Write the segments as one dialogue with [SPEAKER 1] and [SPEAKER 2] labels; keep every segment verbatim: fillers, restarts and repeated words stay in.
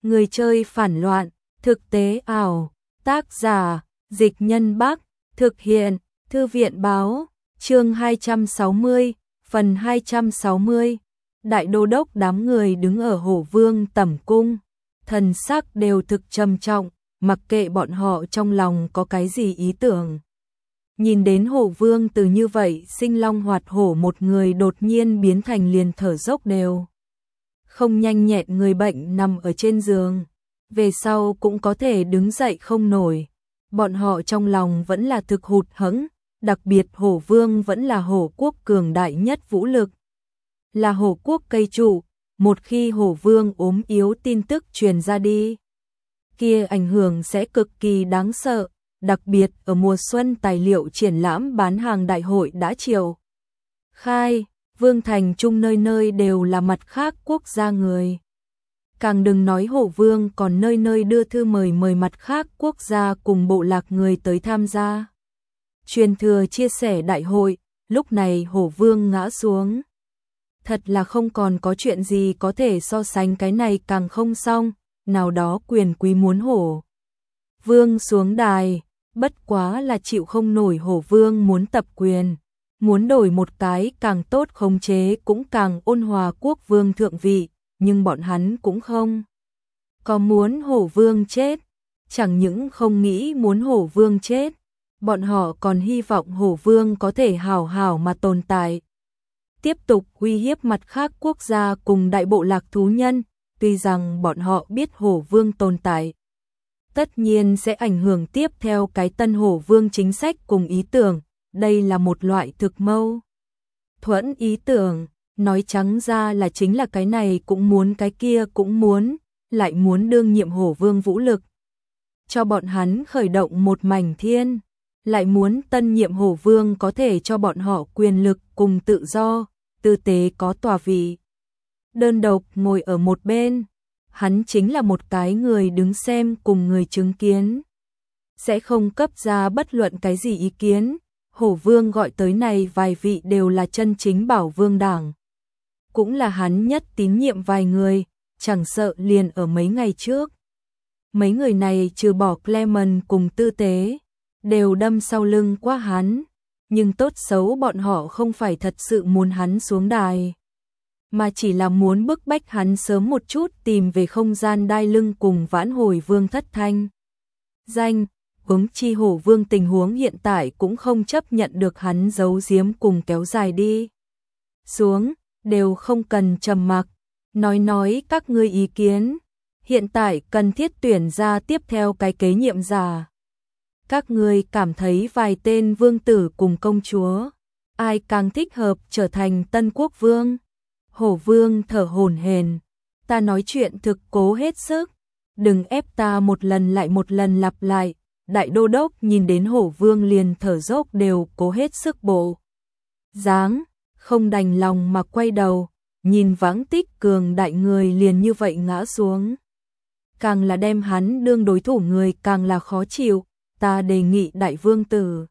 [SPEAKER 1] Người chơi phản loạn, thực tế ảo, tác giả, Dịch Nhân Bắc, thực hiện, Thư viện báo, chương hai trăm sáu mươi, phần hai trăm sáu mươi. Đại đô đốc đám người đứng ở Hổ Vương tẩm cung, thần sắc đều thực trầm trọng, mặc kệ bọn họ trong lòng có cái gì ý tưởng. Nhìn đến Hổ Vương từ như vậy sinh long hoạt hổ một người đột nhiên biến thành liền thở dốc đều không nhanh nhẹn người bệnh nằm ở trên giường, về sau cũng có thể đứng dậy không nổi. Bọn họ trong lòng vẫn là thực hụt hẫng, đặc biệt Hổ Vương vẫn là Hổ quốc cường đại nhất vũ lực, là Hổ quốc cây trụ, một khi Hổ Vương ốm yếu tin tức truyền ra đi, kia ảnh hưởng sẽ cực kỳ đáng sợ, đặc biệt ở mùa xuân tài liệu triển lãm bán hàng đại hội đã triệu khai, Vương thành trung nơi nơi đều là mặt khác quốc gia người. Càng đừng nói Hổ Vương còn nơi nơi đưa thư mời mời mặt khác quốc gia cùng bộ lạc người tới tham gia. Truyền thừa chia sẻ đại hội, lúc này Hổ Vương ngã xuống. Thật là không còn có chuyện gì có thể so sánh, cái này càng không xong, nào đó quyền quý muốn Hổ Vương xuống đài, bất quá là chịu không nổi Hổ Vương muốn tập quyền, muốn đổi một cái càng tốt khống chế cũng càng ôn hòa quốc vương thượng vị, nhưng bọn hắn cũng không có muốn Hổ Vương chết, chẳng những không nghĩ muốn Hổ Vương chết, bọn họ còn hy vọng Hổ Vương có thể hảo hảo mà tồn tại, tiếp tục uy hiếp mặt khác quốc gia cùng đại bộ lạc thú nhân, tuy rằng bọn họ biết Hổ Vương tồn tại tất nhiên sẽ ảnh hưởng tiếp theo cái tân Hổ Vương chính sách cùng ý tưởng, đây là một loại thực mâu thuẫn ý tưởng, nói trắng ra là chính là cái này cũng muốn cái kia cũng muốn, lại muốn đương nhiệm Hổ Vương vũ lực, cho bọn hắn khởi động một mảnh thiên, lại muốn tân nhiệm Hổ Vương có thể cho bọn họ quyền lực cùng tự do, tư tế có tòa vị, đơn độc ngồi ở một bên. Hắn chính là một cái người đứng xem cùng người chứng kiến, sẽ không cấp ra bất luận cái gì ý kiến. Hổ Vương gọi tới này vài vị đều là chân chính bảo vương đảng, cũng là hắn nhất tín nhiệm vài người, chẳng sợ liền ở mấy ngày trước. Mấy người này trừ bỏ Clement cùng tư tế, đều đâm sau lưng qua hắn, nhưng tốt xấu bọn họ không phải thật sự muốn hắn xuống đài, mà chỉ là muốn bức bách hắn sớm một chút tìm về không gian đai lưng cùng vãn hồi Vương thất thanh danh. Huống chi Hổ Vương tình huống hiện tại cũng không chấp nhận được hắn giấu giếm cùng kéo dài đi xuống, đều không cần trầm mặc, nói nói các ngươi ý kiến, hiện tại cần thiết tuyển ra tiếp theo cái kế nhiệm giả. Các ngươi cảm thấy vài tên vương tử cùng công chúa, ai càng thích hợp trở thành tân quốc vương? Hổ Vương thở hổn hển, ta nói chuyện thực cố hết sức, đừng ép ta một lần lại một lần lặp lại. Đại đô đốc nhìn đến Hổ Vương liền thở dốc đều cố hết sức bộ dáng, không đành lòng mà quay đầu, nhìn vãng tích cường đại người liền như vậy ngã xuống. Càng là đem hắn đương đối thủ người càng là khó chịu, ta đề nghị đại vương tử.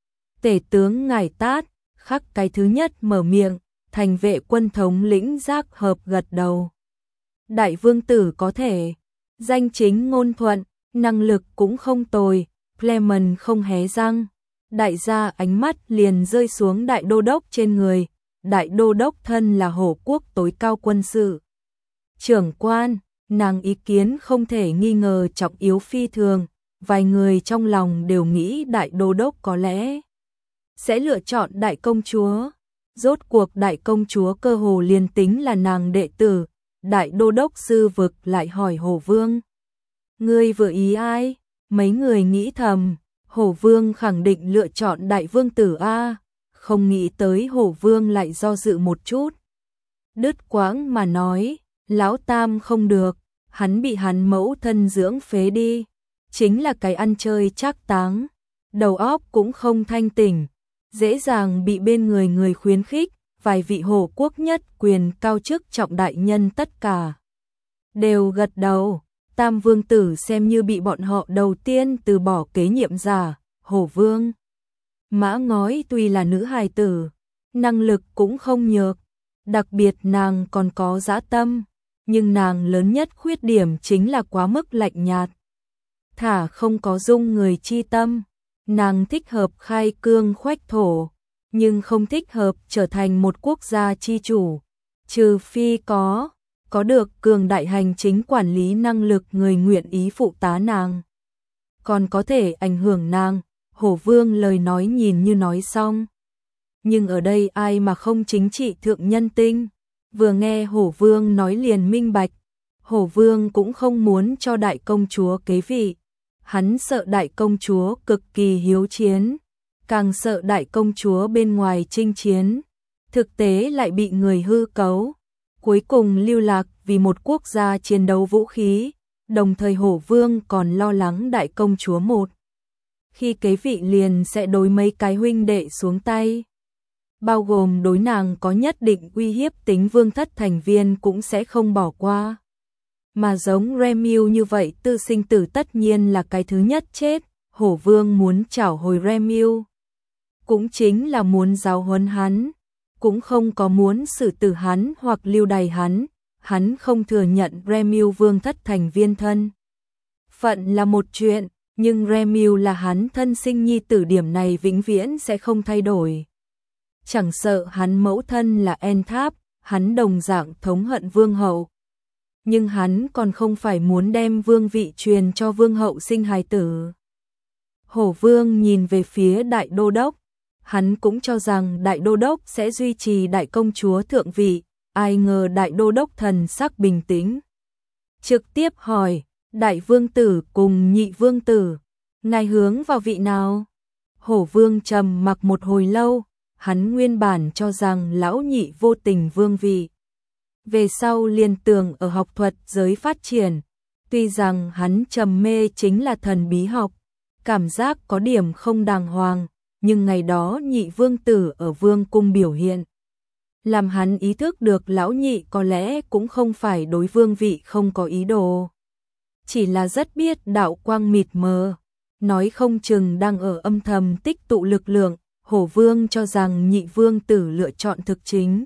[SPEAKER 1] Tể tướng ngài tát, khắc cái thứ nhất mở miệng, thành vệ quân thống lĩnh Giác Hợp gật đầu. Đại vương tử có thể, danh chính ngôn thuận, năng lực cũng không tồi, Clement không hé răng. Đại gia ánh mắt liền rơi xuống đại đô đốc trên người, đại đô đốc thân là Hổ quốc tối cao quân sự trưởng quan, nàng ý kiến không thể nghi ngờ trọng yếu phi thường, vài người trong lòng đều nghĩ đại đô đốc có lẽ sẽ lựa chọn đại công chúa. Rốt cuộc đại công chúa cơ hồ liền tính là nàng đệ tử, đại đô đốc sư vực lại hỏi Hổ Vương, ngươi vừa ý ai? Mấy người nghĩ thầm, Hổ Vương khẳng định lựa chọn đại vương tử A, không nghĩ tới Hổ Vương lại do dự một chút. Đứt quãng mà nói, lão tam không được, hắn bị hắn mẫu thân dưỡng phế đi, chính là cái ăn chơi trác táng, đầu óc cũng không thanh tỉnh, dễ dàng bị bên người người khuyến khích, vài vị Hổ quốc nhất quyền cao chức trọng đại nhân tất cả đều gật đầu. Tam vương tử xem như bị bọn họ đầu tiên từ bỏ kế nhiệm giả, Hổ Vương. Mã Ngói tuy là nữ hài tử, năng lực cũng không nhược, đặc biệt nàng còn có dã tâm, nhưng nàng lớn nhất khuyết điểm chính là quá mức lạnh nhạt. Thả không có dung người chi tâm, nàng thích hợp khai cương khoách thổ, nhưng không thích hợp trở thành một quốc gia chi chủ, trừ phi có, có được cường đại hành chính quản lý năng lực người nguyện ý phụ tá nàng. Còn có thể ảnh hưởng nàng, Hổ Vương lời nói nhìn như nói xong. Nhưng ở đây ai mà không chính trị thượng nhân tinh, vừa nghe Hổ Vương nói liền minh bạch, Hổ Vương cũng không muốn cho đại công chúa kế vị, hắn sợ đại công chúa cực kỳ hiếu chiến, càng sợ đại công chúa bên ngoài chinh chiến, thực tế lại bị người hư cấu, cuối cùng lưu lạc vì một quốc gia chiến đấu vũ khí, đồng thời Hổ Vương còn lo lắng đại công chúa một khi kế vị liền sẽ đối mấy cái huynh đệ xuống tay, bao gồm đối nàng có nhất định uy hiếp tính vương thất thành viên cũng sẽ không bỏ qua. Mà giống Remiu như vậy tư sinh tử tất nhiên là cái thứ nhất chết, Hổ Vương muốn trảo hồi Remiu, cũng chính là muốn giáo huấn hắn, cũng không có muốn xử tử hắn hoặc lưu đày hắn, hắn không thừa nhận Remiu vương thất thành viên thân. Phận là một chuyện, nhưng Remiu là hắn thân sinh nhi tử, điểm này vĩnh viễn sẽ không thay đổi. Chẳng sợ hắn mẫu thân là En-Tháp, hắn đồng dạng thống hận vương hậu. Nhưng hắn còn không phải muốn đem vương vị truyền cho vương hậu sinh hài tử. Hổ Vương nhìn về phía đại đô đốc, hắn cũng cho rằng đại đô đốc sẽ duy trì đại công chúa thượng vị, ai ngờ đại đô đốc thần sắc bình tĩnh. Trực tiếp hỏi, đại vương tử cùng nhị vương tử, ngài hướng vào vị nào? Hổ Vương trầm mặc một hồi lâu, hắn nguyên bản cho rằng lão nhị vô tình vương vị. Về sau liên tưởng ở học thuật giới phát triển, tuy rằng hắn trầm mê chính là thần bí học, cảm giác có điểm không đàng hoàng, nhưng ngày đó nhị vương tử ở vương cung biểu hiện, làm hắn ý thức được lão nhị có lẽ cũng không phải đối vương vị không có ý đồ, chỉ là rất biết đạo quang mịt mờ, nói không chừng đang ở âm thầm tích tụ lực lượng. Hổ Vương cho rằng nhị vương tử lựa chọn thực chính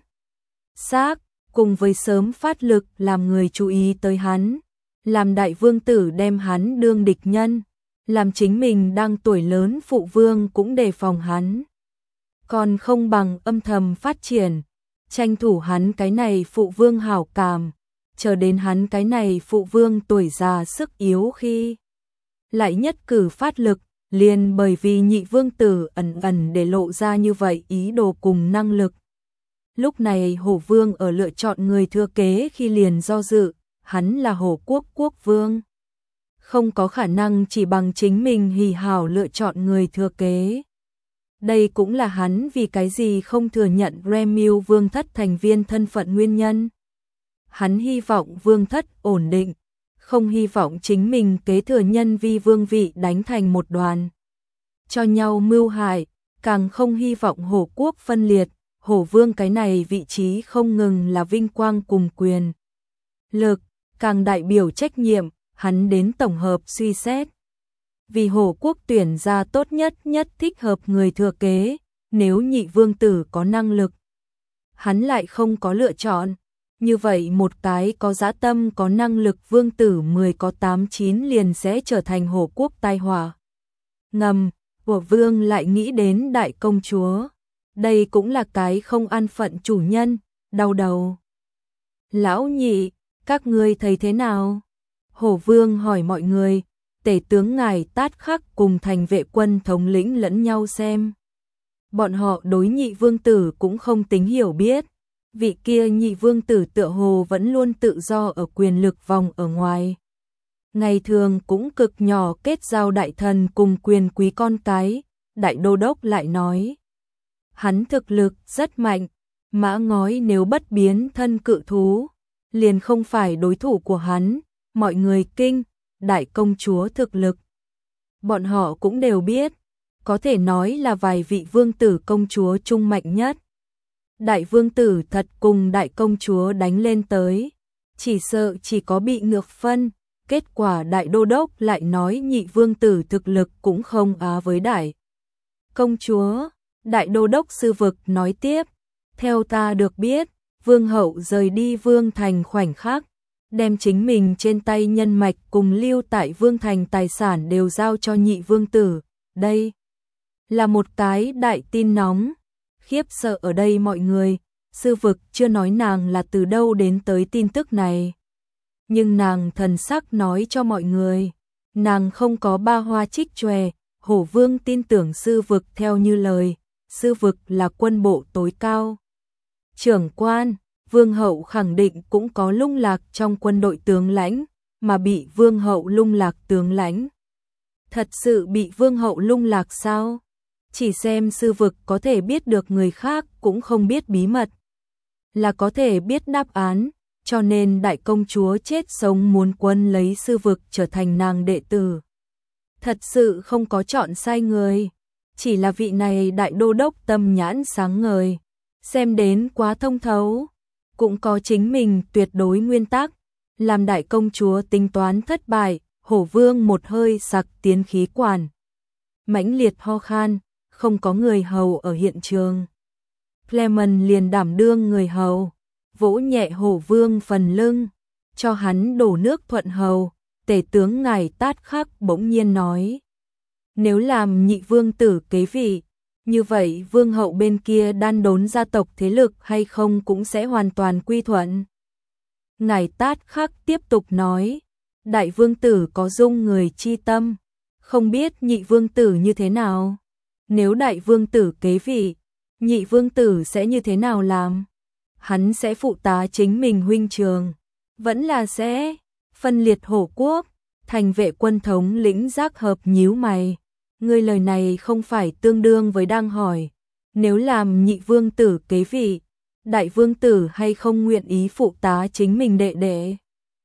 [SPEAKER 1] xác, cùng với sớm phát lực làm người chú ý tới hắn, làm đại vương tử đem hắn đương địch nhân, làm chính mình đang tuổi lớn phụ vương cũng đề phòng hắn. Còn không bằng âm thầm phát triển, tranh thủ hắn cái này phụ vương hảo cảm, chờ đến hắn cái này phụ vương tuổi già sức yếu khi lại nhất cử phát lực. Liền bởi vì nhị vương tử ẩn ẩn để lộ ra như vậy ý đồ cùng năng lực. Lúc này Hổ Vương ở lựa chọn người thừa kế khi liền do dự, hắn là Hổ Quốc quốc vương. Không có khả năng chỉ bằng chính mình hỉ hảo lựa chọn người thừa kế. Đây cũng là hắn vì cái gì không thừa nhận Remiu vương thất thành viên thân phận nguyên nhân. Hắn hy vọng vương thất ổn định, không hy vọng chính mình kế thừa nhân vi vương vị đánh thành một đoàn, cho nhau mưu hại, càng không hy vọng Hổ Quốc phân liệt. Hổ Vương cái này vị trí không ngừng là vinh quang cùng quyền lực, càng đại biểu trách nhiệm, hắn đến tổng hợp suy xét. Vì Hổ Quốc tuyển ra tốt nhất nhất thích hợp người thừa kế, nếu nhị vương tử có năng lực, hắn lại không có lựa chọn. Như vậy một cái có dã tâm có năng lực vương tử mười có tám chín liền sẽ trở thành Hổ Quốc tai họa ngầm. Của vương lại nghĩ đến đại công chúa, đây cũng là cái không an phận chủ nhân, đau đầu. Lão nhị, các ngươi thấy thế nào? Hổ Vương hỏi mọi người, tể tướng ngài Tát Khắc cùng thành vệ quân thống lĩnh lẫn nhau xem. Bọn họ đối nhị vương tử cũng không tính hiểu biết. Vị kia nhị vương tử tựa hồ vẫn luôn tự do ở quyền lực vòng ở ngoài. Ngày thường cũng cực nhỏ kết giao đại thần cùng quyền quý con cái. Đại đô đốc lại nói, hắn thực lực rất mạnh, mã ngói nếu bất biến thân cự thú, liền không phải đối thủ của hắn. Mọi người kinh, đại công chúa thực lực. Bọn họ cũng đều biết, có thể nói là vài vị vương tử công chúa trung mạnh nhất. Đại vương tử thật cùng đại công chúa đánh lên tới, chỉ sợ chỉ có bị ngược phân. Kết quả đại đô đốc lại nói nhị vương tử thực lực cũng không á với đại công chúa. Đại đô đốc sư vực nói tiếp, theo ta được biết, vương hậu rời đi vương thành khoảnh khắc, đem chính mình trên tay nhân mạch cùng lưu tại vương thành tài sản đều giao cho nhị vương tử. Đây là một cái đại tin nóng, khiếp sợ ở đây mọi người. Sư vực chưa nói nàng là từ đâu đến tới tin tức này, nhưng nàng thần sắc nói cho mọi người, nàng không có ba hoa trích chòe. Hổ vương tin tưởng sư vực theo như lời, sư vực là quân bộ tối cao trưởng quan, vương hậu khẳng định cũng có lung lạc trong quân đội tướng lãnh, mà bị vương hậu lung lạc tướng lãnh. Thật sự bị vương hậu lung lạc sao? Chỉ xem sư vực có thể biết được người khác cũng không biết bí mật, là có thể biết đáp án, cho nên đại công chúa chết sống muốn quân lấy sư vực trở thành nàng đệ tử. Thật sự không có chọn sai người, chỉ là vị này đại đô đốc tâm nhãn sáng ngời, xem đến quá thông thấu, cũng có chính mình tuyệt đối nguyên tắc, làm đại công chúa tính toán thất bại. Hổ vương một hơi sặc tiến khí quản, mãnh liệt ho khan, không có người hầu ở hiện trường. Clement liền đảm đương người hầu, vỗ nhẹ hổ vương phần lưng, cho hắn đổ nước thuận hầu. Tể tướng ngài Tát Khắc bỗng nhiên nói, nếu làm nhị vương tử kế vị, như vậy vương hậu bên kia đan đốn gia tộc thế lực hay không cũng sẽ hoàn toàn quy thuận. Ngài Tát Khắc tiếp tục nói, đại vương tử có dung người chi tâm, không biết nhị vương tử như thế nào. Nếu đại vương tử kế vị, nhị vương tử sẽ như thế nào làm? Hắn sẽ phụ tá chính mình huynh trường, vẫn là sẽ phân liệt hổ quốc. Thành vệ quân thống lĩnh Giác Hợp nhíu mày, ngươi lời này không phải tương đương với đang hỏi, nếu làm nhị vương tử kế vị, đại vương tử hay không nguyện ý phụ tá chính mình đệ đệ?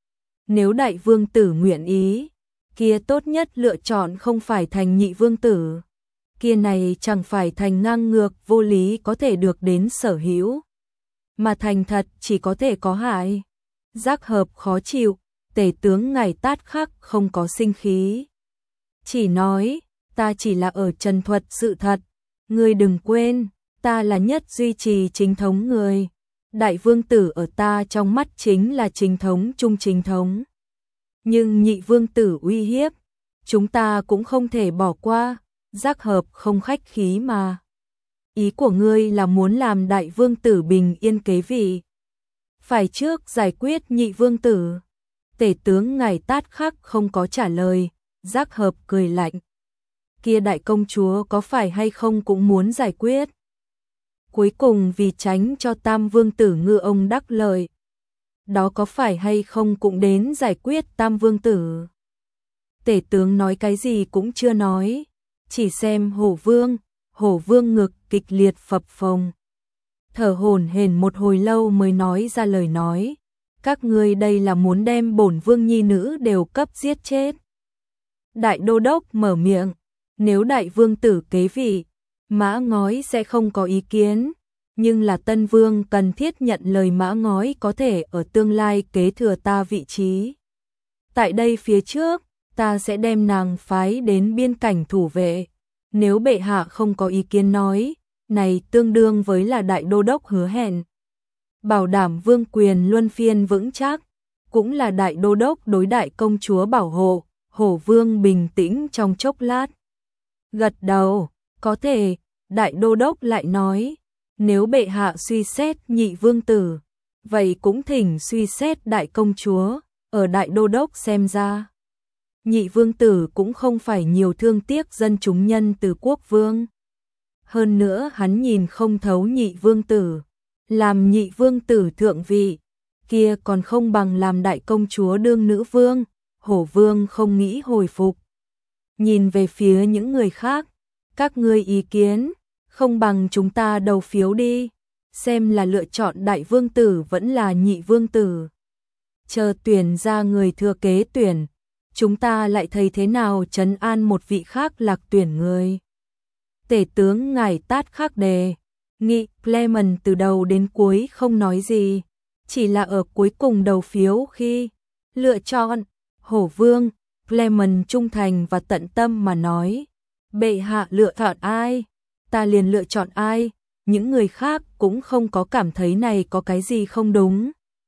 [SPEAKER 1] Nếu đại vương tử nguyện ý, kia tốt nhất lựa chọn không phải thành nhị vương tử, kia này chẳng phải thành ngang ngược vô lý có thể được đến sở hữu, mà thành thật chỉ có thể có hại. Giác Hợp khó chịu, tể tướng ngài Tát Khắc không có sinh khí, chỉ nói, ta chỉ là ở trần thuật sự thật, ngươi đừng quên, ta là nhất duy trì chính thống người, đại vương tử ở ta trong mắt chính là chính thống trung chính thống. Nhưng nhị vương tử uy hiếp, chúng ta cũng không thể bỏ qua. Giác Hợp không khách khí mà. Ý của ngươi là muốn làm đại vương tử bình yên kế vị, phải trước giải quyết nhị vương tử. Tể tướng ngài Tát Khắc không có trả lời. Giác Hợp cười lạnh, kia đại công chúa có phải hay không cũng muốn giải quyết? Cuối cùng vì tránh cho tam vương tử ngư ông đắc lợi, đó có phải hay không cũng đến giải quyết tam vương tử? Tể tướng nói cái gì cũng chưa nói, chỉ xem hổ vương. Hổ vương ngực kịch liệt phập phồng, thở hổn hển một hồi lâu mới nói ra lời nói, các ngươi đây là muốn đem bổn vương nhi nữ đều cấp giết chết. Đại đô đốc mở miệng, nếu đại vương tử kế vị, Mã Ngói sẽ không có ý kiến, nhưng là tân vương cần thiết nhận lời Mã Ngói có thể ở tương lai kế thừa ta vị trí. Tại đây phía trước, ta sẽ đem nàng phái đến biên cảnh thủ vệ. Nếu bệ hạ không có ý kiến nói, này tương đương với là đại đô đốc hứa hẹn, bảo đảm vương quyền luân phiên vững chắc, cũng là đại đô đốc đối đại công chúa bảo hộ. Hổ vương bình tĩnh trong chốc lát, gật đầu, có thể. Đại đô đốc lại nói, nếu bệ hạ suy xét nhị vương tử, vậy cũng thỉnh suy xét đại công chúa. Ở đại đô đốc xem ra, nhị vương tử cũng không phải nhiều thương tiếc dân chúng nhân từ quốc vương. Hơn nữa hắn nhìn không thấu nhị vương tử, làm nhị vương tử thượng vị, kia còn không bằng làm đại công chúa đương nữ vương. Hổ vương không nghĩ hồi phục, nhìn về phía những người khác, các ngươi ý kiến, không bằng chúng ta đầu phiếu đi, xem là lựa chọn đại vương tử vẫn là nhị vương tử. Chờ tuyển ra người thừa kế tuyển, chúng ta lại thấy thế nào trấn an một vị khác lạc tuyển người. Tể tướng ngài Tát Khắc đề nghị. Clement từ đầu đến cuối không nói gì, chỉ là ở cuối cùng đầu phiếu khi lựa chọn hổ vương. Clement trung thành và tận tâm mà nói, bệ hạ lựa chọn ai, ta liền lựa chọn ai. Những người khác cũng không có cảm thấy này có cái gì không đúng.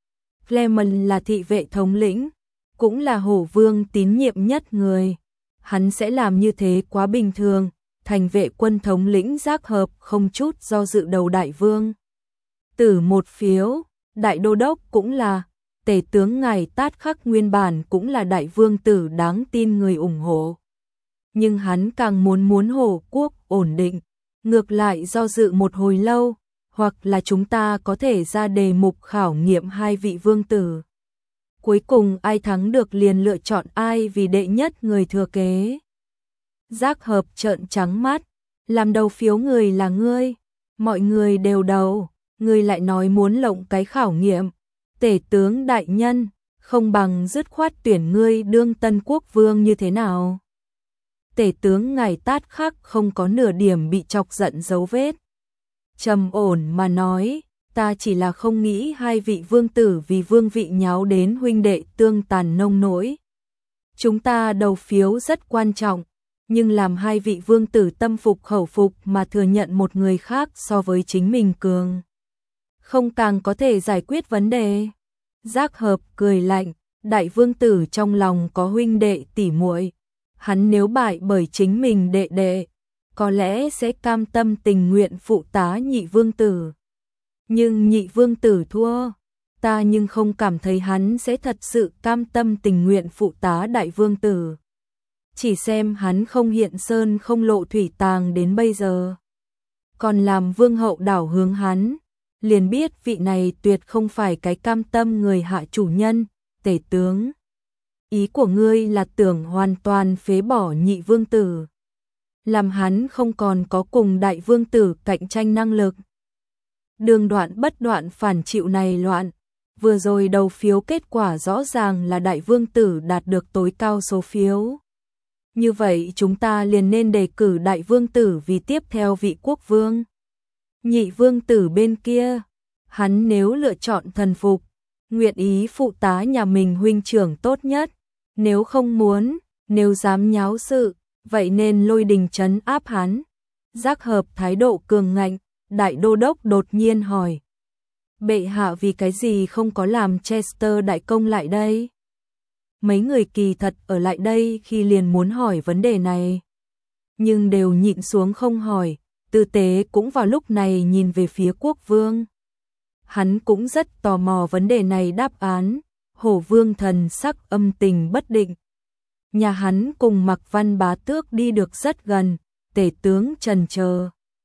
[SPEAKER 1] Clement là thị vệ thống lĩnh, cũng là Hổ Vương tín nhiệm nhất người. Hắn sẽ làm như thế quá bình thường, thành vệ quân thống lĩnh Giác Hợp không chút do dự đầu đại vương. Tử một phiếu, đại đô đốc cũng là, tể tướng ngài Tát Khắc nguyên bản cũng là đại vương tử đáng tin người ủng hộ. Nhưng hắn càng muốn muốn Hổ quốc ổn định, ngược lại do dự một hồi lâu, hoặc là chúng ta có thể ra đề mục khảo nghiệm hai vị vương tử. Cuối cùng ai thắng được liền lựa chọn ai vì đệ nhất người thừa kế. Giác Hợp trợn trắng mắt, làm đầu phiếu người là ngươi, mọi người đều đầu, ngươi lại nói muốn lộng cái khảo nghiệm. Tể tướng đại nhân, không bằng dứt khoát tuyển ngươi đương Tân Quốc vương như thế nào? Tể tướng ngài Tát Khắc không có nửa điểm bị chọc giận dấu vết. Trầm ổn mà nói, ta chỉ là không nghĩ hai vị vương tử vì vương vị nháo đến huynh đệ tương tàn nông nỗi. Chúng ta đầu phiếu rất quan trọng, nhưng làm hai vị vương tử tâm phục khẩu phục mà thừa nhận một người khác so với chính mình cường. Không càng có thể giải quyết vấn đề. Giác Hợp cười lạnh, đại vương tử trong lòng có huynh đệ tỉ muội, hắn nếu bại bởi chính mình đệ đệ, có lẽ sẽ cam tâm tình nguyện phụ tá nhị vương tử. Nhưng nhị vương tử thua, ta nhưng không cảm thấy hắn sẽ thật sự cam tâm tình nguyện phụ tá đại vương tử. Chỉ xem hắn không hiện sơn không lộ thủy tàng đến bây giờ, còn làm vương hậu đảo hướng hắn, liền biết vị này tuyệt không phải cái cam tâm người hạ chủ nhân. Tể tướng, ý của ngươi là tưởng hoàn toàn phế bỏ nhị vương tử, làm hắn không còn có cùng đại vương tử cạnh tranh năng lực. Đường Đoạn bất đoạn phản chịu này loạn, vừa rồi đầu phiếu kết quả rõ ràng là đại vương tử đạt được tối cao số phiếu. Như vậy chúng ta liền nên đề cử đại vương tử vì tiếp theo vị quốc vương. Nhị vương tử bên kia, hắn nếu lựa chọn thần phục, nguyện ý phụ tá nhà mình huynh trưởng tốt nhất, nếu không muốn, nếu dám nháo sự, vậy nên lôi đình trấn áp hắn. Giác Hợp thái độ cường ngạnh, đại đô đốc đột nhiên hỏi. Bệ hạ vì cái gì không có làm Chester đại công lại đây? Mấy người kỳ thật ở lại đây khi liền muốn hỏi vấn đề này, nhưng đều nhịn xuống không hỏi. Tư Tế cũng vào lúc này nhìn về phía quốc vương. Hắn cũng rất tò mò vấn đề này đáp án. Hổ vương thần sắc âm tình bất định. Nhà hắn cùng Mạc Văn Bá Tước đi được rất gần, tể tướng trần chờ.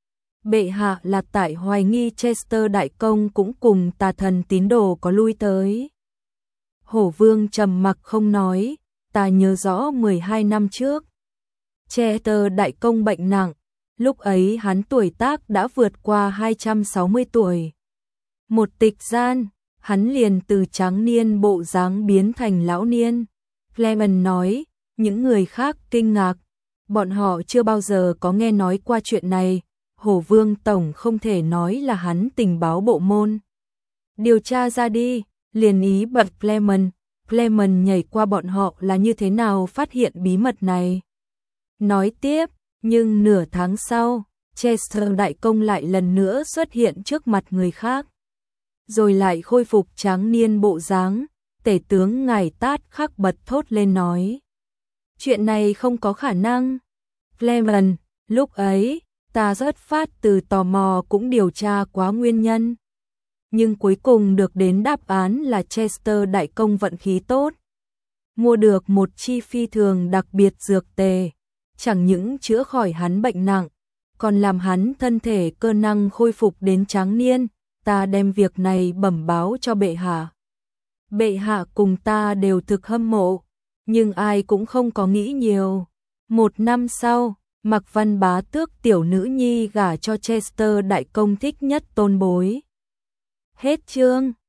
[SPEAKER 1] Bệ hạ là tại hoài nghi Chester đại công cũng cùng tà thần tín đồ có lui tới. Hổ vương trầm mặc không nói, ta nhớ rõ mười hai năm trước. Chester đại công bệnh nặng, lúc ấy hắn tuổi tác đã vượt qua hai trăm sáu mươi tuổi. Một tịch gian, hắn liền từ tráng niên bộ dáng biến thành lão niên. Clement nói, những người khác kinh ngạc, bọn họ chưa bao giờ có nghe nói qua chuyện này. Hổ vương tổng không thể nói là hắn tình báo bộ môn. Điều tra ra đi, liền ý bật Clement. Clement nhảy qua bọn họ là như thế nào phát hiện bí mật này. Nói tiếp, nhưng nửa tháng sau, Chester đại công lại lần nữa xuất hiện trước mặt người khác. Rồi lại khôi phục tráng niên bộ dáng, tể tướng ngài Tát Khắc bật thốt lên nói. Chuyện này không có khả năng. Clement, lúc ấy, ta rất phát từ tò mò cũng điều tra quá nguyên nhân. Nhưng cuối cùng được đến đáp án là Chester đại công vận khí tốt. Mua được một chi phi thường đặc biệt dược tề, chẳng những chữa khỏi hắn bệnh nặng, còn làm hắn thân thể cơ năng khôi phục đến tráng niên. Ta đem việc này bẩm báo cho bệ hạ. Bệ hạ cùng ta đều thực hâm mộ, nhưng ai cũng không có nghĩ nhiều. Một năm sau, Mạc Văn Bá Tước tiểu nữ nhi gả cho Chester đại công thích nhất tôn bối. Hết chương.